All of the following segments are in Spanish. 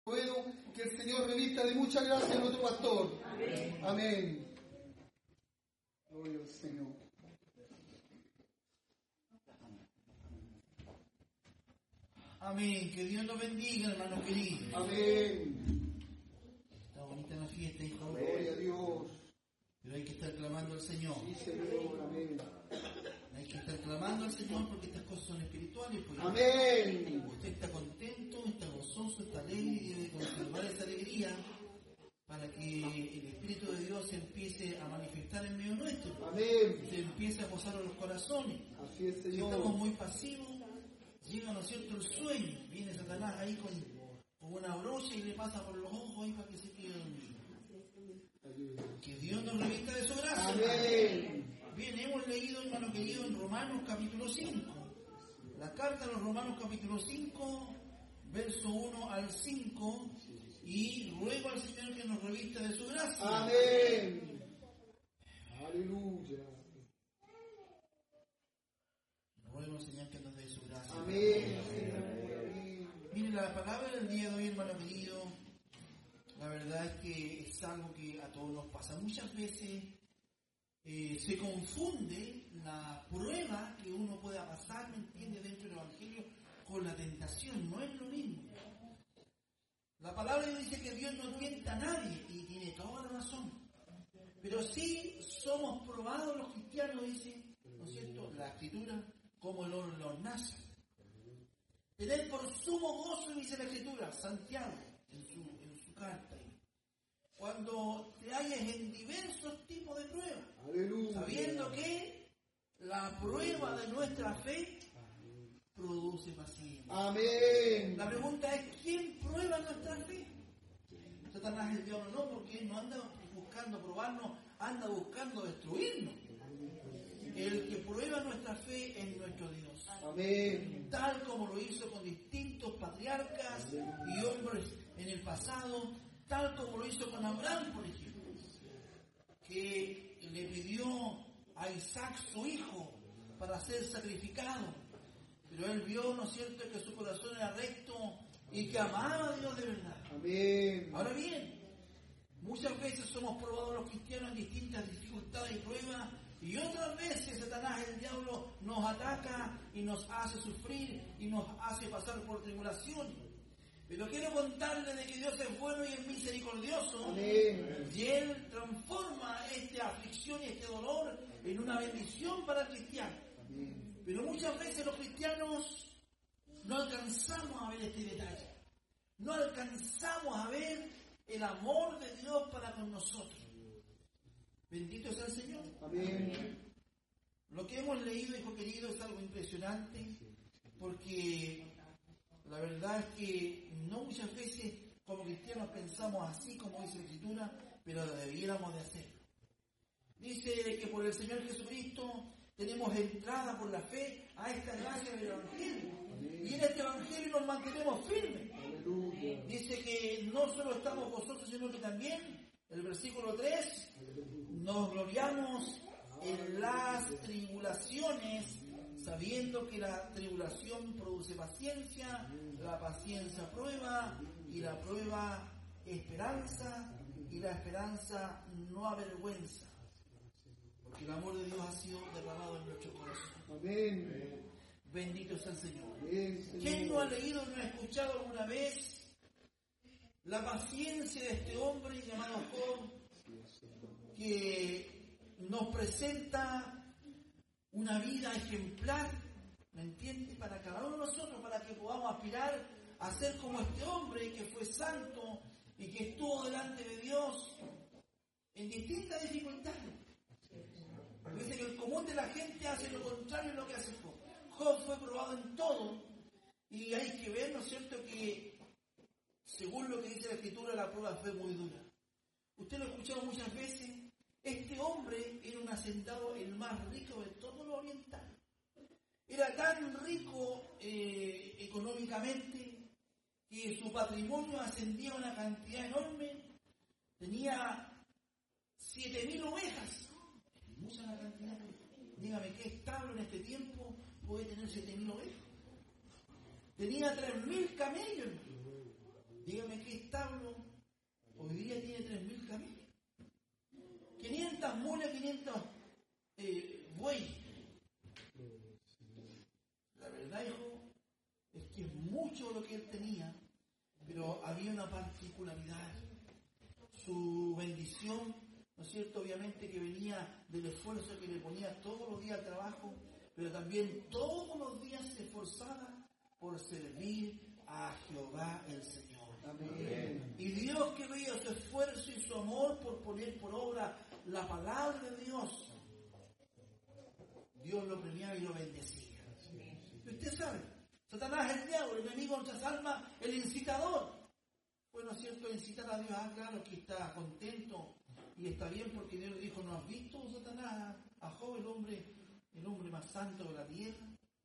Puedo que el Señor revista de mucha gracia a nuestro pastor. Amén. Amén. Gloria al Señor. Amén. Que Dios nos bendiga, hermanos queridos. Amén. Está bonita la fiesta, hijo. Gloria a Dios. Pero hay que estar clamando al Señor. Sí, Señor. Amén. Hay que estar clamando al Señor porque estas cosas son espirituales. Pues. Amén. Usted está contento, está gozoso, está alegre y debe conservar esa alegría para que el Espíritu de Dios se empiece a manifestar en medio nuestro. Amén. Se empiece a posar en los corazones. Así es, Si Señor. estamos muy pasivos, llega, ¿no es cierto?, el sueño. Viene Satanás ahí con una brocha y le pasa por los ojos ahí para que se quede dormido. Que Dios nos revista de su gracia. Amén. Bien, hemos leído, hermano querido, en Romanos capítulo 5. La carta de los Romanos capítulo 5, verso 1 al 5. Y ruego al Señor que nos revista de su gracia. Amén. Aleluya. Ruego al Señor que nos dé su gracia. Amén, Señor. Mire, la palabra del día de hoy, hermano querido, la verdad es que es algo que a todos nos pasa. Muchas veces se confunde la prueba que uno pueda pasar, ¿me entiende?, dentro del Evangelio con la tentación. No es lo mismo. La palabra dice que Dios no tienta a nadie y tiene toda la razón. Pero sí somos probados los cristianos, dice, ¿no es cierto?, la Escritura, como el oro en la hornaza. Tened por sumo gozo, dice la Escritura, Santiago, en su carta. Cuando te halles en diversos tipos de pruebas, Aleluya. sabiendo que la prueba de nuestra fe produce paciencia. Amén. La pregunta es, ¿quién prueba nuestra fe? Satanás, el diablo, no, porque él no anda buscando probarnos, anda buscando destruirnos. El que prueba nuestra fe es nuestro Dios. Amén. Tal como lo hizo con distintos patriarcas y hombres en el pasado, tal como lo hizo con Abraham, por ejemplo, que le pidió a Isaac su hijo para ser sacrificado. Pero él vio, ¿no es cierto?, que su corazón era recto y que amaba a Dios de verdad. Amén. Ahora bien, muchas veces somos probados los cristianos en distintas dificultades y pruebas, y otras veces Satanás, el diablo, nos ataca y nos hace sufrir y nos hace pasar por tribulación. Pero quiero contarle de que Dios es bueno y es misericordioso. Amén. Y Él transforma esta aflicción y este dolor en una bendición para el cristiano. Amén. Pero muchas veces los cristianos no alcanzamos a ver este detalle. No alcanzamos a ver el amor de Dios para con nosotros. Bendito sea el Señor. Amén. Lo que hemos leído, hijo querido, es algo impresionante, porque la verdad es que no muchas veces como cristianos pensamos así como dice la Escritura, pero debiéramos de hacerlo. Dice que por el Señor Jesucristo tenemos entrada por la fe a esta gracia del Evangelio. Y en este Evangelio nos mantenemos firmes. Aleluya. Dice que no solo estamos gozosos, sino que también, el versículo 3, nos gloriamos en las tribulaciones, sabiendo que la tribulación produce paciencia, la paciencia prueba, y la prueba esperanza, y la esperanza no avergüenza. Porque el amor de Dios ha sido derramado en nuestro corazón. Amén. Bendito sea el Señor. Amén, Señor. ¿Quién no ha leído, no ha escuchado alguna vez la paciencia de este hombre llamado Job, que nos presenta una vida ejemplar, ¿me entiende?, para cada uno de nosotros, para que podamos aspirar a ser como este hombre que fue santo y que estuvo delante de Dios en distintas dificultades? Dice que el común de la gente hace lo contrario de lo que hace Job. Job fue probado en todo, y hay que ver, ¿no es cierto?, que según lo que dice la Escritura, la prueba fue muy dura. Usted lo ha escuchado muchas veces. Este hombre era un hacendado, el más rico de todo lo oriental. Era tan rico económicamente que su patrimonio ascendía a una cantidad enorme. Tenía 7.000 ovejas. Mucha la cantidad. Dígame, ¿qué establo en este tiempo puede tener 7.000 ovejas? Tenía 3.000 camellos. dígame qué establo hoy día tiene 3.000 camellos. 500 mulas, 500 bueyes. La verdad, hijo, es que es mucho lo que él tenía, pero había una particularidad. Su bendición, ¿no es cierto? Obviamente que venía del esfuerzo que le ponía todos los días al trabajo, pero también todos los días se esforzaba por servir a Jehová el Señor. Amén. Y Dios, que veía su esfuerzo y su amor por poner por obra la palabra de Dios, Dios lo premiaba y lo bendecía. Y usted sabe, Satanás, el diablo, el enemigo de nuestras almas, el incitador. Bueno, ¿cierto? Incitar a Dios, claro que está contento y está bien, porque Dios le dijo: ¿no has visto, Satanás, a Job, el hombre más santo de la tierra?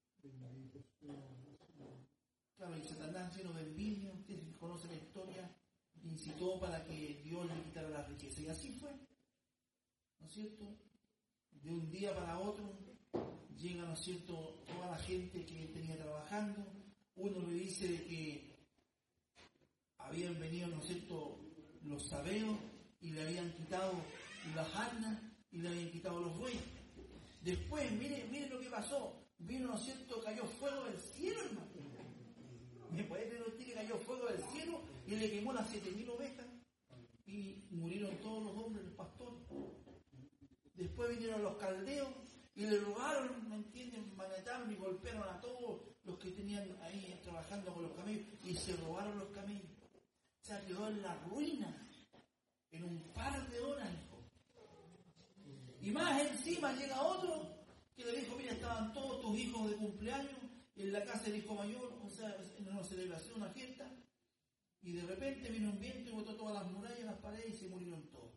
Claro, y Satanás, lleno de envidia, ustedes conocen la historia, incitó para que Dios le quitara la riqueza. Y así fue, ¿no es cierto? De un día para otro llega, ¿no es cierto?, toda la gente que él tenía trabajando. Uno le dice de que habían venido, ¿no es cierto?, los sabeos y le habían quitado las asnas y le habían quitado los bueyes. Después, mire lo que pasó. Vino, ¿no es cierto?, cayó fuego del cielo, hermano. ¿Me puede creer usted que cayó fuego del cielo y le quemó las 7.000 ovejas? Y murieron todos los hombres, los pastores. Después vinieron los caldeos y le robaron, ¿me entienden? Manetaron y golpearon a todos los que tenían ahí trabajando con los camellos y se robaron los camellos. O sea, quedó en la ruina en un par de horas, hijo. Y más encima llega otro que le dijo: mira, estaban todos tus hijos de cumpleaños en la casa del hijo mayor, o sea, en una celebración, una fiesta, y de repente vino un viento y botó todas las murallas, las paredes y se murieron todos.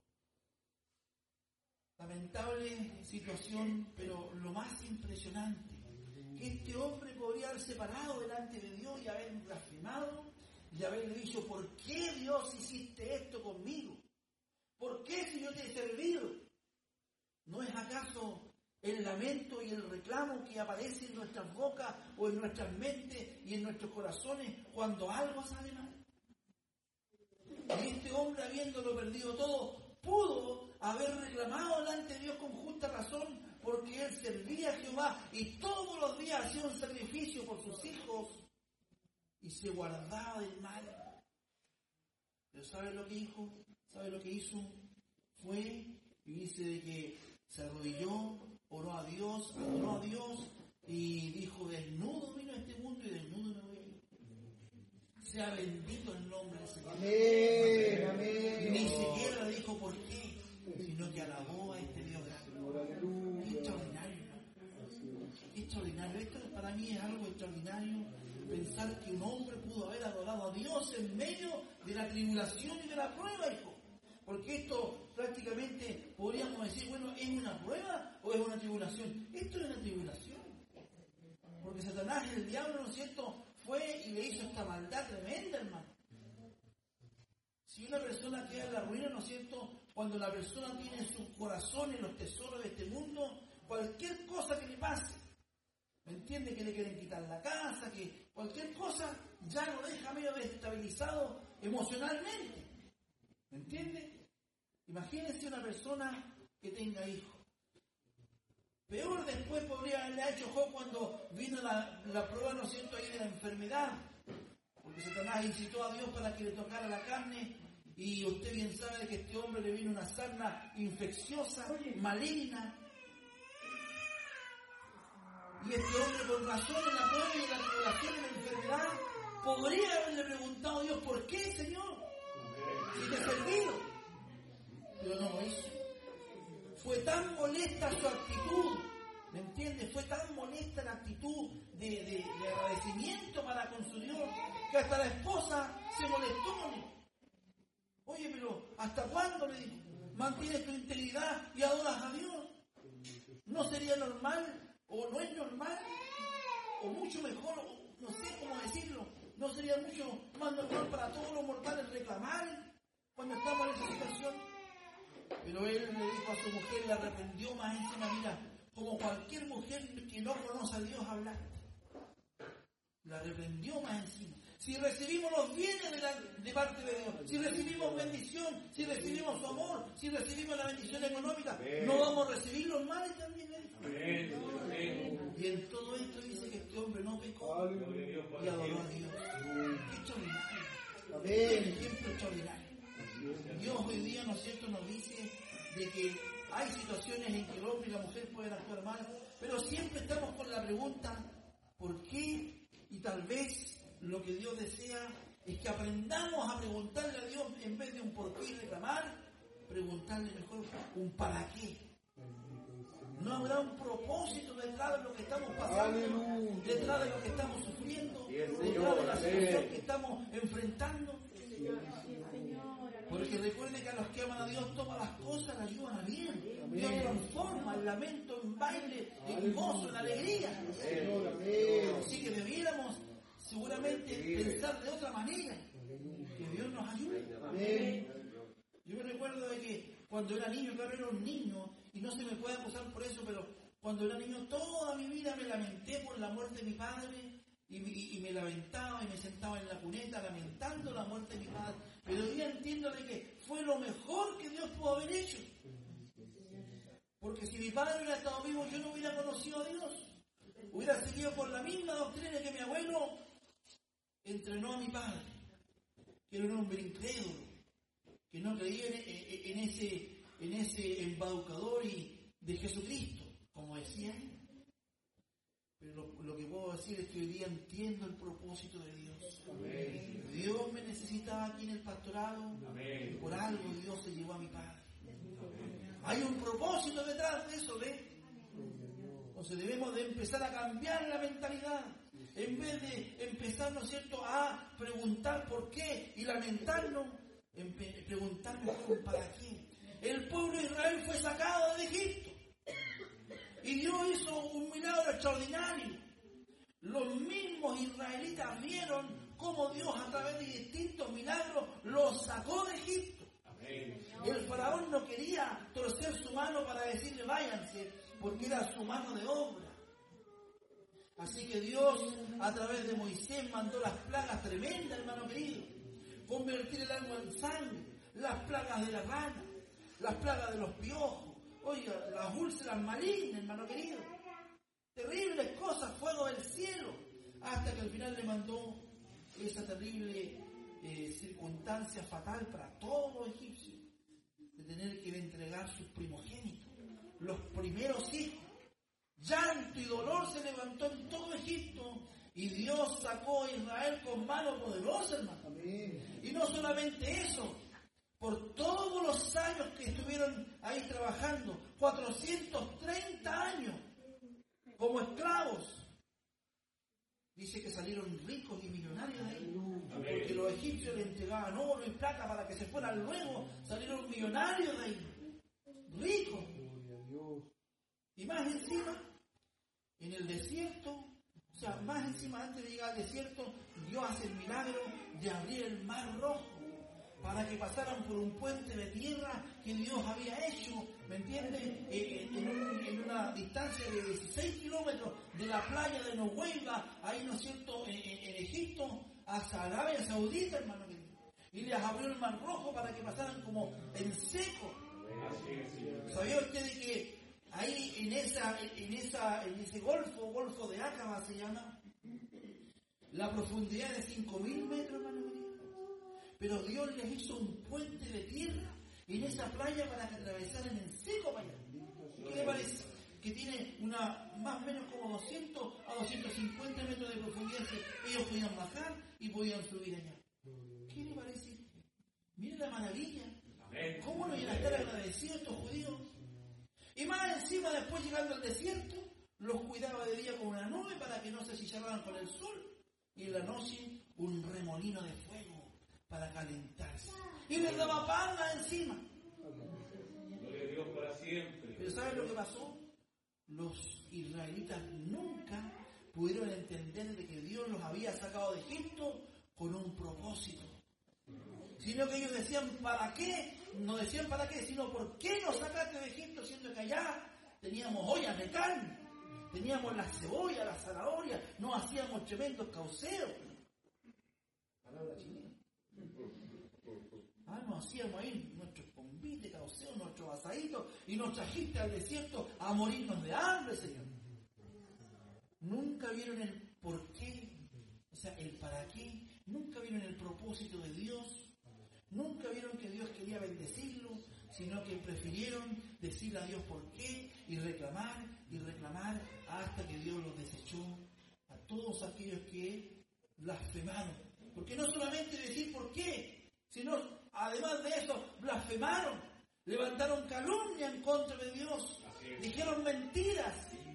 Lamentable situación, pero lo más impresionante, que este hombre podría haberse parado delante de Dios y haber blasfemado y haberle dicho: ¿por qué, Dios, hiciste esto conmigo? ¿Por qué, si yo te he servido? ¿No es acaso el lamento y el reclamo que aparece en nuestras bocas o en nuestras mentes y en nuestros corazones cuando algo sale mal? Y este hombre, habiéndolo perdido todo, pudo haber reclamado delante de Dios con justa razón, porque él servía a Jehová y todos los días hacía un sacrificio por sus hijos y se guardaba del mal. Pero ¿sabe lo que dijo? ¿Sabe lo que hizo? Fue, y dice de que se arrodilló, oró a Dios, adoró a Dios y dijo: desnudo vino a este mundo y desnudo me voy a ir. Sea bendito el nombre del Señor. Amén, amén. Ni siquiera le dijo por qué, sino que alabó a este Dios grande. Qué extraordinario, ¿no? Qué extraordinario. Esto para mí es algo extraordinario, pensar que un hombre pudo haber adorado a Dios en medio de la tribulación y de la prueba, hijo. Porque esto prácticamente podríamos decir: bueno, ¿es una prueba o es una tribulación? Esto es una tribulación. Porque Satanás, el diablo, ¿no es cierto?, fue y le hizo esta maldad tremenda, hermano. Si una persona queda en la ruina, ¿no es cierto?, cuando la persona tiene en su corazón en los tesoros de este mundo, cualquier cosa que le pase, ¿me entiende? Que le quieren quitar la casa, que cualquier cosa ya lo deja medio desestabilizado emocionalmente. ¿Me entiende? Imagínense una persona que tenga hijos. Peor después podría haberle hecho Job cuando vino la prueba, ¿no es cierto?, ahí de la enfermedad. Porque Satanás incitó a Dios para que le tocara la carne. Y usted bien sabe de que a este hombre le vino una sarna infecciosa, maligna. Y este hombre, con razón en la prueba y en la tribulación y la enfermedad, podría haberle preguntado a Dios: ¿por qué, Señor? Si te he servido. Pero no lo hizo. Fue tan molesta su actitud, ¿me entiendes? Fue tan molesta la actitud de agradecimiento para con su Dios, que hasta la esposa se molestó. Oye, pero ¿hasta cuándo, le dijo, mantienes tu integridad y adoras a Dios? ¿No sería normal, o no es normal, o mucho mejor, o no sé cómo decirlo, no sería mucho más normal para todos los mortales reclamar cuando estamos en esa situación? Pero él le dijo a su mujer, la reprendió más encima: mira, como cualquier mujer que no conoce a Dios hablaste. La reprendió más encima. si recibimos los bienes de parte de Dios, si recibimos bendición, si recibimos su amor, si recibimos la bendición económica, ¿no vamos a recibir los males también? Y en todo esto dice que este hombre no pecó y adoró a Dios. ¡Qué extraordinario! ¡Qué ejemplo extraordinario! Dios hoy día, ¿no es cierto?, nos dice de que hay situaciones en que el hombre y la mujer pueden actuar mal, pero siempre estamos con la pregunta, ¿por qué? Y tal vez lo que Dios desea es que aprendamos a preguntarle a Dios, en vez de un por qué y reclamar, preguntarle mejor un para qué. No habrá un propósito detrás de lo que estamos pasando, detrás de lo que estamos sufriendo, detrás de la situación que estamos enfrentando. Porque recuerde que a los que aman a Dios todas las cosas las ayudan a bien. Dios transforma el lamento en baile, en gozo, en alegría. Así que debiéramos seguramente pensar de otra manera. Que Dios nos ayude. Yo me recuerdo de que cuando era niño, claro, era un niño, y no se me puede acusar por eso, pero cuando era niño toda mi vida me lamenté por la muerte de mi padre, y me lamentaba y me sentaba en la cuneta lamentando la muerte de mi padre. Pero hoy día entiendo de que fue lo mejor que Dios pudo haber hecho. Porque si mi padre hubiera estado vivo, yo no hubiera conocido a Dios. Hubiera seguido por la misma doctrina que mi abuelo entrenó a mi padre, que era un hombre incrédulo, que no creía en ese embaucador de Jesucristo, como decía él. Pero lo que puedo decir es que hoy día entiendo el propósito de Dios. Amén. Dios me necesitaba aquí en el pastorado. Amén. Y por algo Dios se llevó a mi padre. Amén. Hay un propósito detrás de eso, ¿ves? Entonces debemos de empezar a cambiar la mentalidad. En vez de empezar, ¿no es cierto?, a preguntar por qué y lamentarnos, preguntarnos para qué. El pueblo de Israel fue sacado de Egipto. Y Dios hizo un milagro extraordinario. Los mismos israelitas vieron cómo Dios a través de distintos milagros los sacó de Egipto. Amén. El faraón no quería torcer su mano para decirle váyanse, porque era su mano de obra. Así que Dios a través de Moisés mandó las plagas tremendas, hermano querido. Convertir el agua en sangre, las plagas de la rana, las plagas de los piojos. Oiga, las úlceras malignas, hermano querido. Terribles cosas, fuego del cielo. Hasta que al final le mandó esa terrible circunstancia fatal para todo egipcio. De tener que entregar sus primogénitos, los primeros hijos. Llanto y dolor se levantó en todo Egipto. Y Dios sacó a Israel con mano poderosa, hermano. Amén. Y no solamente eso. Por todos los años que estuvieron ahí trabajando, 430 años, como esclavos, dice que salieron ricos y millonarios de ahí. Porque los egipcios le entregaban oro y plata para que se fueran luego, salieron millonarios de ahí, ricos. Y más encima, en el desierto, o sea, más encima antes de llegar al desierto, Dios hace el milagro de abrir el mar rojo, para que pasaran por un puente de tierra que Dios había hecho, ¿me entiendes? En una distancia de 16 kilómetros de la playa de Nuweiba, ahí, ¿no es cierto?, en Egipto, hasta Arabia Saudita, hermano mío. Y les abrió el mar rojo para que pasaran como en seco. ¿Sabía usted de que ahí en ese golfo de Aqaba se llama, la profundidad de 5.000 metros, hermano mío? Pero Dios les hizo un puente de tierra en esa playa para que atravesaran en seco para allá. ¿Qué le parece? Que tiene más o menos como 200 a 250 metros de profundidad que ellos podían bajar y podían subir allá. ¿Qué le parece? Miren la maravilla. ¿Cómo no iban a estar agradecidos estos judíos? Y más encima, después llegando al desierto, los cuidaba de día con una nube para que no se achicharraran con el sol. Y en la noche, un remolino de fuego para calentarse. Y les daba palma encima. Gloria a Dios para siempre. Pero ¿saben lo que pasó? Los israelitas nunca pudieron entender de que Dios los había sacado de Egipto con un propósito. Sino que ellos decían, ¿para qué? No decían para qué, sino ¿por qué nos sacaste de Egipto siendo que allá teníamos ollas de carne? Teníamos la cebolla, la zanahoria, no hacíamos tremendos causeos. a la chilena. Nos hacíamos ahí nuestros convites, causeos, nuestros asaditos, y nos trajiste al desierto a morirnos de hambre, Señor. Nunca vieron el por qué, o sea, el para qué. Nunca vieron el propósito de Dios. Nunca vieron que Dios quería bendecirlo, sino que prefirieron decirle a Dios por qué y reclamar hasta que Dios los desechó a todos aquellos que blasfemaron. Porque no solamente decir por qué, sino además de eso, blasfemaron, levantaron calumnia en contra de Dios, dijeron mentiras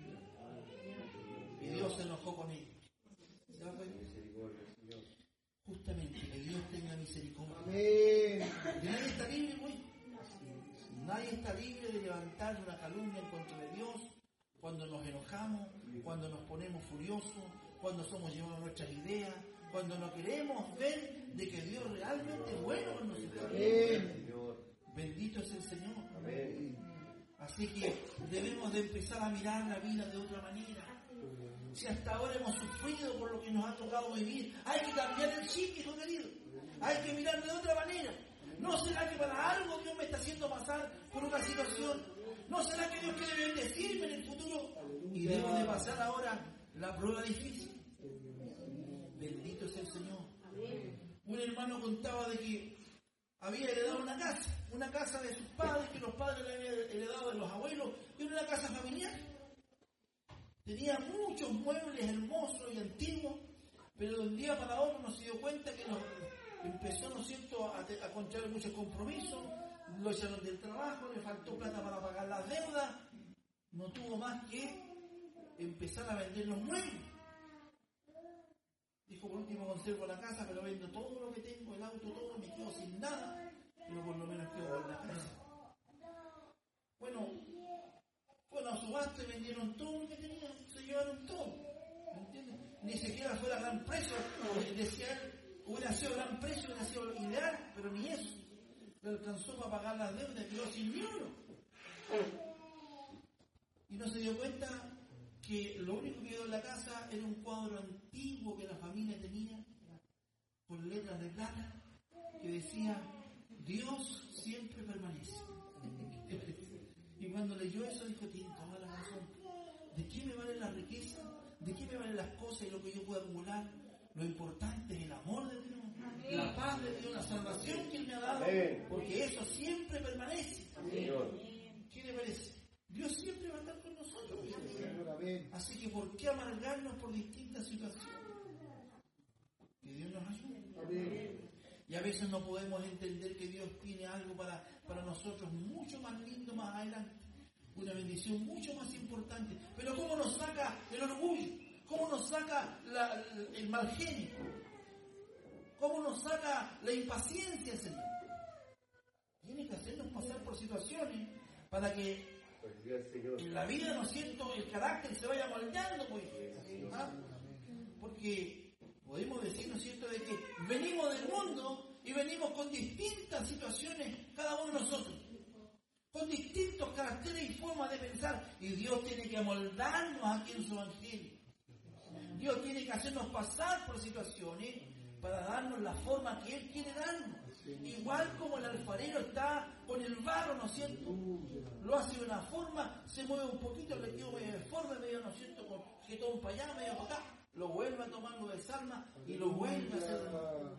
y Dios se enojó con ellos. ¿Se da cuenta? Justamente, que Dios tenga misericordia. Amén. Y nadie está libre, pues. Nadie está libre de levantar una calumnia en contra de Dios cuando nos enojamos, cuando nos ponemos furiosos, cuando somos llevados a nuestras ideas, cuando no queremos ver de que Dios realmente es bueno con nosotros. Amén. Bendito es el Señor. Amén. Así que debemos de empezar a mirar la vida de otra manera. Si hasta ahora hemos sufrido por lo que nos ha tocado vivir, hay que cambiar el chip, hijo querido. Hay que mirar de otra manera. ¿No será que para algo Dios me está haciendo pasar por una situación? ¿No será que Dios quiere bendecirme en el futuro? Y debo de pasar ahora la prueba difícil. Bendito es el Señor. Un hermano contaba de que había heredado una casa de sus padres, que los padres le habían heredado de los abuelos, y una casa familiar. Tenía muchos muebles hermosos y antiguos, pero de un día para otro no se dio cuenta que empezó, ¿no es cierto?, a contraer muchos compromisos, lo echaron del trabajo, le faltó plata para pagar las deudas, no tuvo más que empezar a vender los muebles. Dijo, por último conservo la casa, pero vendo todo lo que tengo, el auto, todo, me quedo sin nada, pero por lo menos quedo con la casa. Bueno, fueron a subasta y vendieron todo lo que tenían, se llevaron todo, ¿me entiendes? Ni siquiera fue a gran precio, decía él, hubiera sido gran precio, hubiera sido ideal, pero ni eso. Le alcanzó para pagar las deudas, quedó sin ni oro. Y no se dio cuenta que lo único que quedó en la casa era un cuadro antiguo que la familia tenía, con letras de plata, que decía, Dios siempre permanece. Y cuando leyó eso dijo, tiene toda la razón. ¿De qué me vale la riqueza? ¿De qué me valen las cosas y lo que yo puedo acumular? Lo importante es el amor de Dios, la paz de Dios, la salvación que Él me ha dado, porque eso siempre permanece. ¿Qué le parece? Dios siempre va a estar con nosotros. Así que ¿por qué amargarnos por distintas situaciones? Que Dios nos ayude. Y a veces no podemos entender que Dios tiene algo para nosotros mucho más lindo más adelante. Una bendición mucho más importante. Pero ¿cómo nos saca el orgullo? ¿Cómo nos saca el mal genio? ¿Cómo nos saca la impaciencia, Señor? Tiene que hacernos pasar por situaciones para que en la vida, ¿no es cierto?, el carácter se vaya moldeando, pues. ¿Ah? Porque podemos decir, ¿no es cierto?, de que venimos del mundo y venimos con distintas situaciones, cada uno de nosotros, con distintos caracteres y formas de pensar, y Dios tiene que amoldarnos aquí en su evangelio. Dios tiene que hacernos pasar por situaciones para darnos la forma que Él quiere darnos. Igual como el alfarero está con el barro, ¿no es cierto? Lo hace de una forma, se mueve un poquito, le queda medio de forma, medio, ¿no es cierto?, con jetón para allá, medio para acá, lo vuelve a tomar, lo desarma y lo vuelve a hacer de nuevo.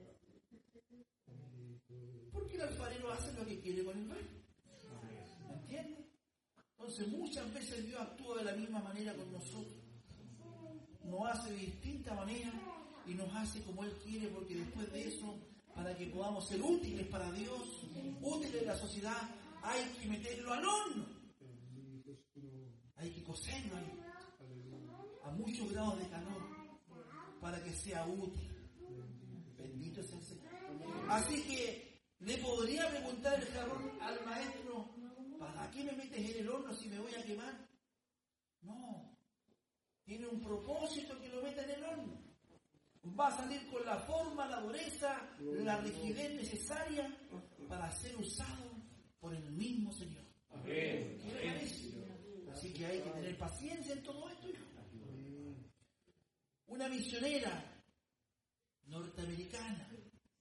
Porque el alfarero hace lo que quiere con el barro. ¿Me entiendes? Entonces muchas veces Dios actúa de la misma manera con nosotros. Nos hace de distinta manera y nos hace como Él quiere, porque después de eso, para que podamos ser útiles para Dios, útiles en la sociedad, hay que meterlo al horno. Hay que cocerlo ahí, a muchos grados de calor, para que sea útil. Bendito es el Señor. Así que le podría preguntar el jarrón al maestro, ¿para qué me metes en el horno si me voy a quemar? No. Tiene un propósito que lo meta en el horno. Va a salir con la forma, la dureza, la rigidez necesaria para ser usado por el mismo Señor. ¿Qué le parece? Así que hay que tener paciencia en todo esto, hijo. Una misionera norteamericana,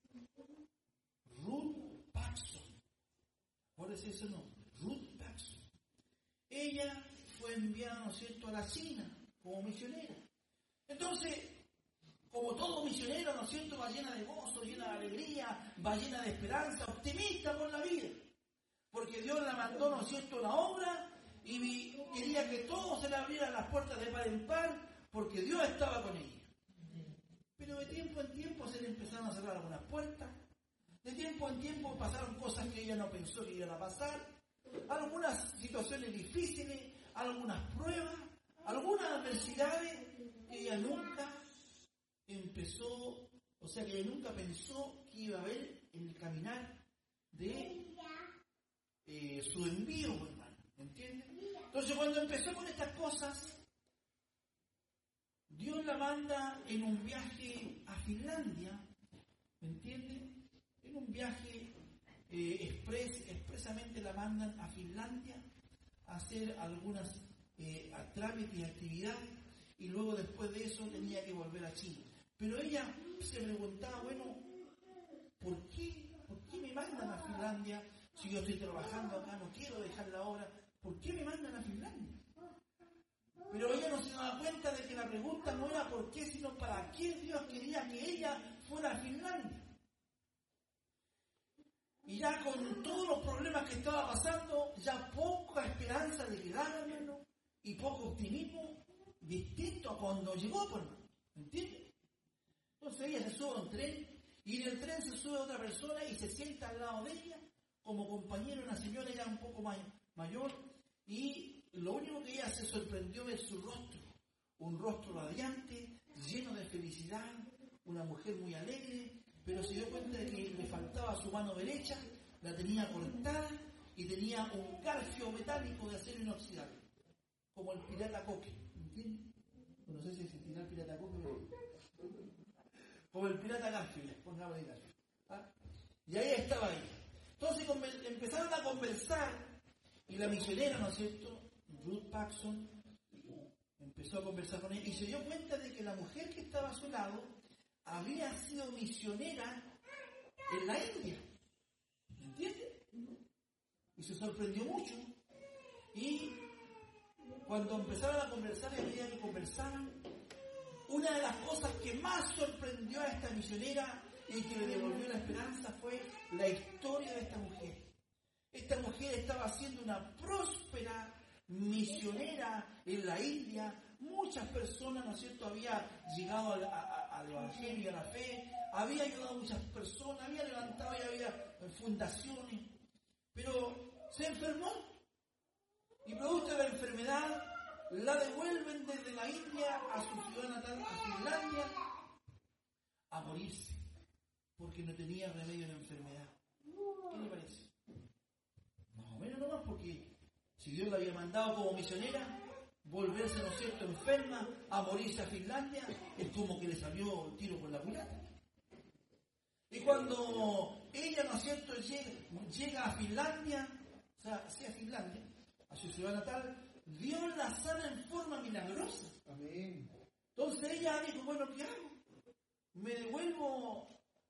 Ruth Paxson. Acuérdense ese nombre, Ruth Paxson. Ella fue enviada, ¿no es cierto?, a la China como misionera. Entonces, como todo misionero, ¿no es cierto?, va llena de gozo, llena de alegría, va llena de esperanza, optimista por la vida. Porque Dios la mandó, ¿no es cierto?, una obra y quería que todos se le abrieran las puertas de par en par, porque Dios estaba con ella. Pero de tiempo en tiempo se le empezaron a cerrar algunas puertas. De tiempo en tiempo pasaron cosas que ella no pensó que iban a pasar. Algunas situaciones difíciles, algunas pruebas, algunas adversidades que ella nunca empezó, o sea, que ella nunca pensó que iba a haber en el caminar de su envío, hermano. ¿Entiendes? Entonces, cuando empezó con estas cosas, Dios la manda en un viaje a Finlandia, ¿me entiendes? En un viaje expresamente la mandan a Finlandia a hacer algunas trámites y actividades, y luego después de eso tenía que volver a Chile. Pero ella se preguntaba, bueno, ¿por qué me mandan a Finlandia si yo estoy trabajando acá, no quiero dejar la obra? ¿Por qué me mandan a Finlandia? Pero ella no se daba cuenta de que la pregunta no era por qué, sino para qué Dios quería que ella fuera a Finlandia. Y ya con todos los problemas que estaba pasando, ya poca esperanza de quedarme, y poco optimismo, distinto a cuando llegó, pues, ¿entiendes? Entonces ella se sube a un tren, y en el tren se sube otra persona y se sienta al lado de ella, como compañera, una señora ya un poco mayor, y lo único que ella se sorprendió es su rostro, un rostro radiante, lleno de felicidad, una mujer muy alegre, pero se dio cuenta de que le faltaba su mano derecha, la tenía cortada y tenía un garfio metálico de acero inoxidable, como el pirata Coque, ¿entiendes? No sé si existirá el pirata Coque, como el pirata Garfio, pongamos el garfio. ¿Ah? Y ahí estaba ella. Entonces empezaron a conversar, y la misionera, ¿no es cierto?, Ruth Paxson, empezó a conversar con ella y se dio cuenta de que la mujer que estaba a su lado había sido misionera en la India. ¿Entiendes? Y se sorprendió mucho. Y cuando empezaron a conversar y a medida que conversaban, una de las cosas que más sorprendió a esta misionera y que le devolvió la esperanza fue la historia de esta mujer. Esta mujer estaba siendo una próspera misionera en la India. Muchas personas, ¿no es cierto?, había llegado al Evangelio y a la fe, había ayudado a muchas personas, había levantado y había fundaciones, pero se enfermó y producto de la enfermedad la devuelven desde la India a su ciudad natal, a Finlandia, a morirse porque no tenía remedio en la enfermedad. ¿Qué le parece? Más o menos nomás, porque si Dios la había mandado como misionera, volverse, ¿no es cierto?, enferma, a morirse a Finlandia, es como que le salió el tiro por la culata. Y cuando ella, ¿no es cierto?, llega a Finlandia, o sea, sí a Finlandia, a su ciudad natal, Dios la sana en forma milagrosa. Amén. Entonces ella dijo, bueno, ¿qué hago? ¿Me devuelvo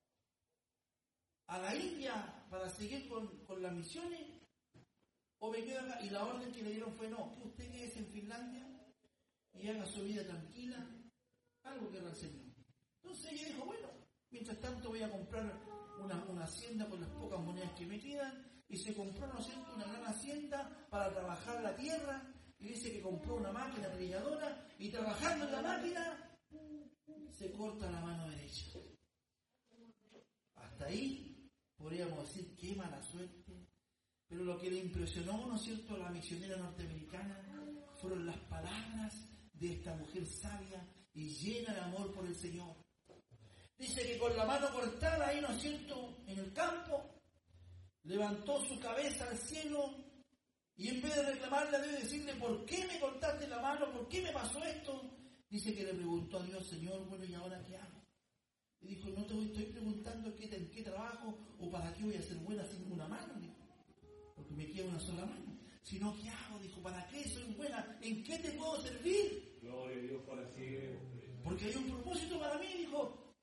a la India para seguir con las misiones? ¿O me quedo acá? Y la orden que le dieron fue, no, que usted quede en Finlandia y haga su vida tranquila, algo que era el Señor. Entonces ella dijo, bueno, mientras tanto voy a comprar una hacienda con las pocas monedas que me quedan, y se compró, ¿no es cierto?, una gran hacienda para trabajar la tierra, y dice que compró una máquina trilladora, y trabajando en la máquina, se corta la mano derecha. Hasta ahí podríamos decir, qué mala suerte. Pero lo que le impresionó, ¿no es cierto?, a la misionera norteamericana fueron las palabras de esta mujer sabia y llena de amor por el Señor. Dice que con la mano cortada ahí, ¿no es cierto?, en el campo, levantó su cabeza al cielo y en vez de reclamarle a Dios y decirle, ¿por qué me cortaste la mano? ¿Por qué me pasó esto? Dice que le preguntó a Dios, Señor, bueno, ¿y ahora qué hago? Y dijo, no te estoy preguntando en qué trabajo o para qué voy a ser buena sin una mano, dijo, porque me queda una sola mano. Sino, ¿qué hago? Dijo, ¿para qué soy buena? ¿En qué te puedo servir? Gloria a Dios para siempre. Porque hay un propósito para mí, dijo.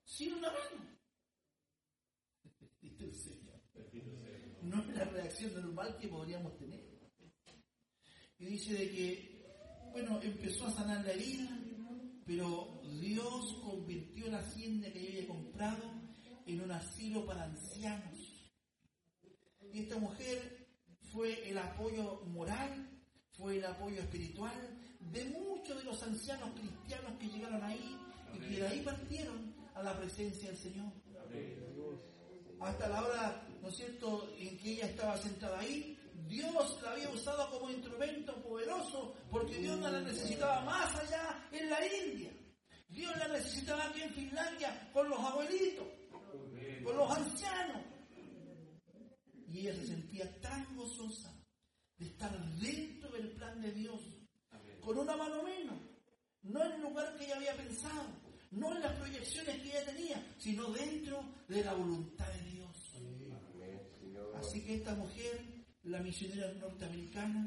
sin una mano. Bendito el Señor. No es la reacción normal que podríamos tener. Y dice de que, bueno, empezó a sanar la herida, pero Dios convirtió la hacienda que yo había comprado en un asilo para ancianos. Y esta mujer fue el apoyo moral, fue el apoyo espiritual de muchos de los ancianos cristianos que llegaron ahí y que de ahí partieron a la presencia del Señor. Hasta la hora, ¿no es cierto?, en que ella estaba sentada ahí, Dios la había usado como instrumento poderoso, porque Dios no la necesitaba más allá en la India. Dios la necesitaba aquí en Finlandia con los abuelitos, con los ancianos. Y ella se sentía tan gozosa de estar dentro del plan de Dios, con una mano menos, no en el lugar que ella había pensado, no en las proyecciones que ella tenía, sino dentro de la voluntad de Dios. Así que esta mujer, la misionera norteamericana,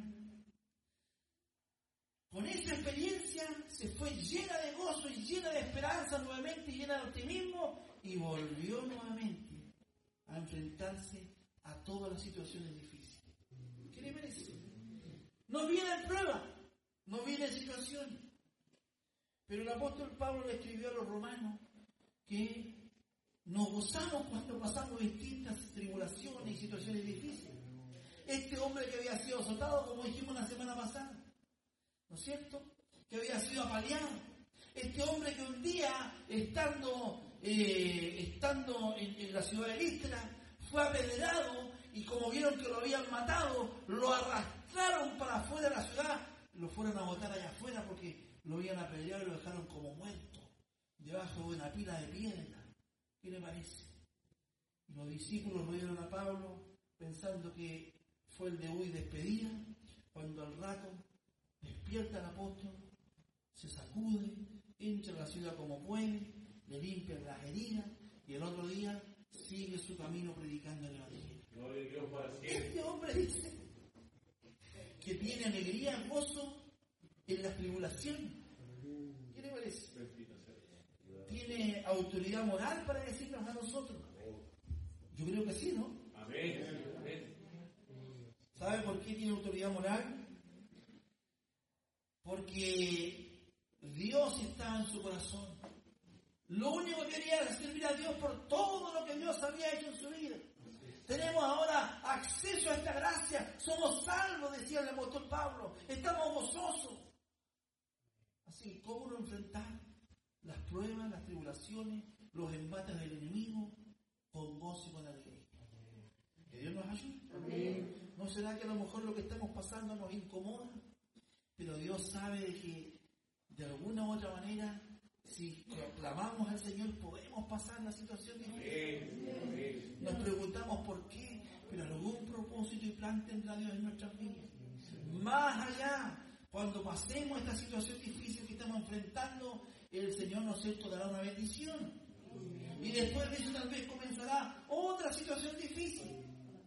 con esa experiencia se fue llena de gozo y llena de esperanza nuevamente y llena de optimismo y volvió nuevamente a enfrentarse a todas las situaciones difíciles. ¿Qué le parece? No vienen pruebas, no vienen situaciones. Pero el apóstol Pablo le escribió a los romanos que nos gozamos cuando pasamos distintas tribulaciones y situaciones difíciles. Este hombre que había sido azotado, como dijimos la semana pasada, ¿no es cierto?, que había sido apaleado. Este hombre que un día, estando en la ciudad de Listra, fue apedreado y como vieron que lo habían matado, lo arrastraron para afuera de la ciudad, lo fueron a botar allá afuera porque lo habían apedreado y lo dejaron como muerto, debajo de una pila de piedra. ¿Qué le parece? Y los discípulos lo dieron a Pablo pensando que fue el debut y despedida, cuando al rato despierta el apóstol, se sacude, entra a la ciudad como puede, le limpian las heridas y el otro día sigue su camino predicando el evangelio. Este hombre dice que tiene alegría, gozo en las tribulaciones. ¿Qué le parece? ¿Tiene autoridad moral para decirnos a nosotros? Yo creo que sí, ¿no? Amén. ¿Sabe por qué tiene autoridad moral? Porque Dios estaba en su corazón. Lo único que quería era servir a Dios por todo lo que Dios había hecho en su vida. Tenemos ahora acceso a esta gracia. Somos salvos, decía el apóstol Pablo. Estamos gozosos. Así, ¿cómo no enfrentar las pruebas, las tribulaciones, los embates del enemigo con gozo y con alegría? Que Dios nos ayude. Amén. ¿No será que a lo mejor lo que estamos pasando nos incomoda? Pero Dios sabe de que de alguna u otra manera, si clamamos al Señor, podemos pasar la situación difícil. Nos preguntamos por qué, pero algún propósito y plan tendrá Dios en nuestras vidas. Más allá, cuando pasemos esta situación difícil que estamos enfrentando, el Señor nos dará una bendición. Y después de eso tal vez comenzará otra situación difícil.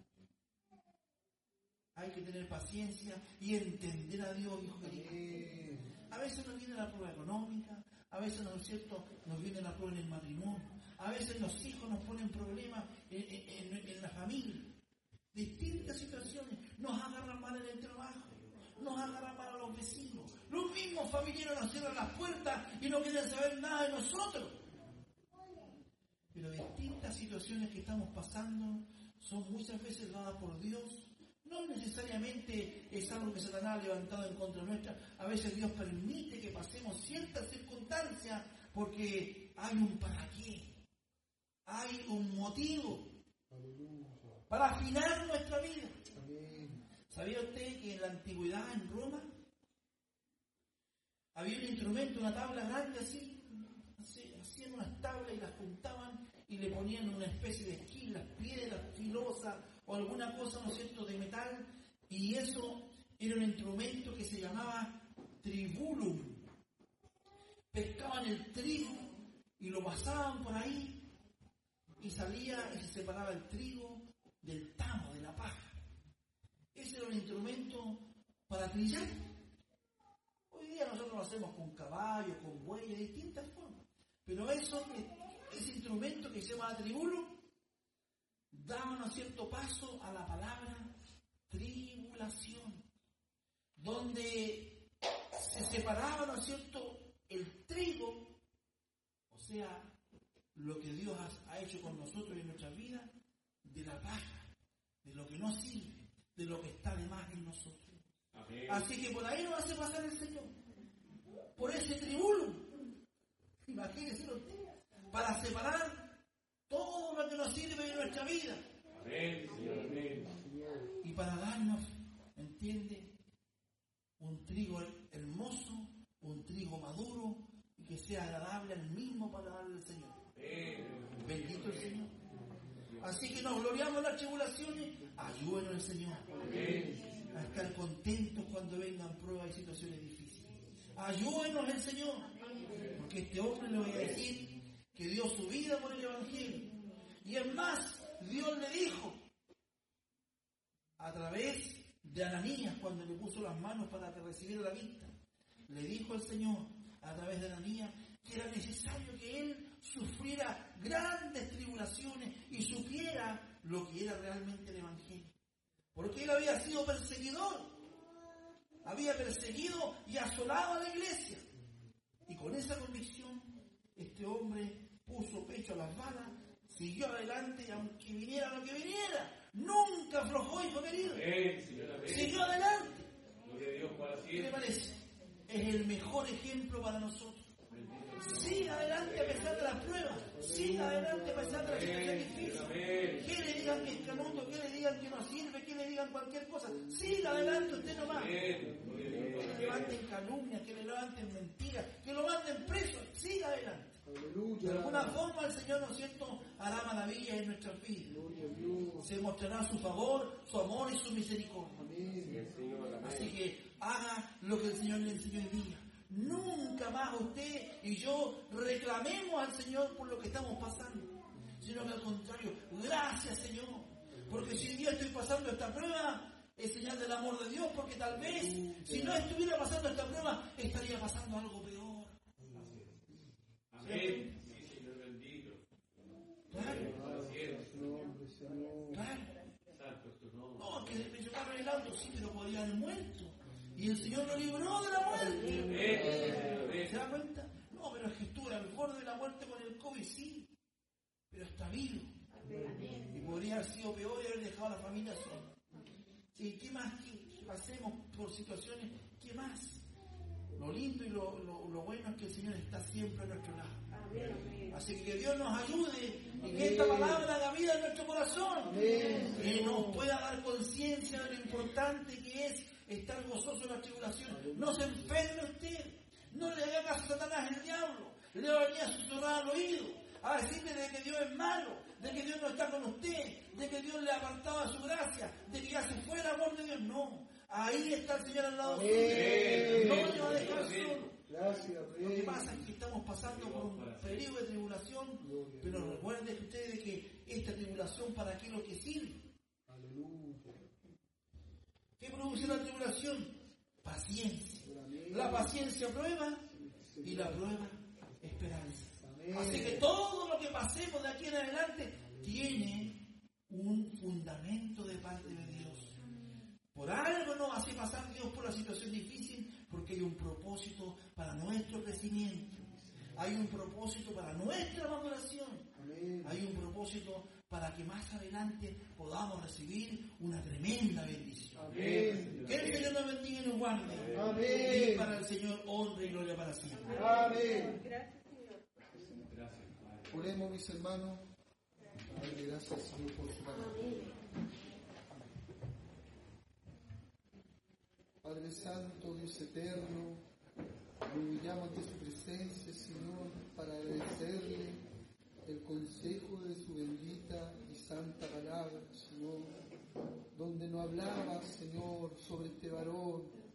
Hay que tener paciencia y entender a Dios, hijo querido. A veces nos viene la prueba económica, a veces, ¿no es cierto?, nos viene la prueba en el matrimonio, a veces los hijos nos ponen problemas en la familia. Distintas situaciones nos agarran mal en el trabajo, nos agarran mal a los vecinos. Los mismos familiares nos cierran las puertas y no quieren saber nada de nosotros. Pero distintas situaciones que estamos pasando son muchas veces dadas por Dios. No necesariamente es algo que Satanás ha levantado en contra nuestra. A veces Dios permite que pasemos ciertas circunstancias porque hay un para qué. Hay un motivo para afinar nuestra vida. ¿Sabía usted que en la antigüedad en Roma había un instrumento, una tabla grande así? Hacían unas tablas y las juntaban y le ponían una especie de esquilas, piedras filosas o alguna cosa, ¿no es cierto?, de metal, y eso era un instrumento que se llamaba tribulum. Pescaban el trigo y lo pasaban por ahí y salía y se separaba el trigo del tamo, de la paja. Ese era un instrumento para trillar. Hoy día nosotros lo hacemos con caballos, con bueyes, de distintas formas. Pero eso ese instrumento que se llama tribulo, daban un cierto paso a la palabra tribulación, donde se separaba, ¿no es cierto?, el trigo, o sea, lo que Dios ha hecho con nosotros en nuestras vidas, de la paja, de lo que no sirve, de lo que está de más en nosotros. Amén. Así que por ahí nos hace pasar el Señor, por ese tribulo, imagínense usted, para separar todo lo que nos sirve en nuestra vida. Amén, Señor, amén. Y para darnos, ¿entiende?, un trigo hermoso, un trigo maduro, y que sea agradable al mismo paladar del Señor. Amén. Bendito el Señor. Así que nos gloriamos en las tribulaciones, ayúdenos el Señor. Amén. A estar contentos cuando vengan pruebas y situaciones difíciles. Ayúdenos el Señor. Porque este hombre le voy a decir que dio su vida por el Evangelio. Y es más, Dios le dijo, a través de Ananías, cuando le puso las manos para que recibiera la vista, le dijo el Señor, a través de Ananías, que era necesario que él sufriera grandes tribulaciones y supiera lo que era realmente el Evangelio. Porque él había sido perseguidor, había perseguido y asolado a la iglesia. Y con esa convicción, este hombre puso pecho a las balas, siguió adelante y aunque viniera lo que viniera, nunca aflojó, hijo querido. Siguió adelante. ¿Qué le parece? Es el mejor ejemplo para nosotros. Siga adelante a pesar de las pruebas. Siga adelante a pesar de las situaciones difíciles. Que le digan que es canuto, que le digan que no sirve, que le digan cualquier cosa. Siga adelante usted nomás. Que le levanten calumnias, que le levanten mentiras, que lo manden preso. Siga adelante. De alguna forma el Señor, ¿no es cierto?, hará maravillas en nuestras vidas. Se mostrará su favor, su amor y su misericordia. Así que haga lo que el Señor le enseñó hoy día. Nunca más usted y yo reclamemos al Señor por lo que estamos pasando, sino que al contrario, gracias Señor, porque si hoy día estoy pasando esta prueba, es señal del amor de Dios, porque tal vez si no estuviera pasando esta prueba, estaría pasando algo peor. Amén. Sí, Señor bendito. Claro. Claro. No, que me chocaron el auto, sí, pero podía haber muerto. Y el Señor lo libró de la muerte. ¿Se da cuenta? No, pero es que estuvo al borde de la muerte con el COVID, sí, pero está vivo. Y podría haber sido peor y haber dejado a la familia sola. ¿Y qué más que pasemos por situaciones? ¿Qué más? Lo lindo y lo bueno es que el Señor está siempre a nuestro lado. Así que Dios nos ayude y que esta palabra haga vida en nuestro corazón. Que nos pueda dar conciencia de lo importante que es estar gozoso en la tribulación. No se enferme usted. No le haga caso a Satanás, el diablo. Le va a venir a susurrar al oído, a decirle de que Dios es malo, de que Dios no está con usted, de que Dios le ha apartado de su gracia, de que ya se fue el amor de Dios. No. Ahí está el Señor al lado suyo. No le va a dejar solo. Gracias, lo que pasa es que estamos pasando por un periodo de tribulación, pero recuerden ustedes que esta tribulación, ¿para qué es lo que sirve? ¿Qué produce la tribulación? Paciencia. La paciencia prueba y la prueba esperanza. Así que todo lo que pasemos de aquí en adelante tiene un fundamento de parte de Dios. Por algo nos hace pasar Dios por la situación difícil, porque hay un propósito para nuestro crecimiento. Hay un propósito para nuestra maduración. Hay un propósito para que más adelante podamos recibir una tremenda bendición. Amén. Que el Señor nos bendiga y nos guarde. Amén. Y para el Señor honra y gloria para siempre. Amén. Gracias, Padre. Oremos, mis hermanos. Padre, gracias, Señor, por su palabra. Padre Santo, Dios eterno, nos humillamos ante su presencia, Señor, para agradecerle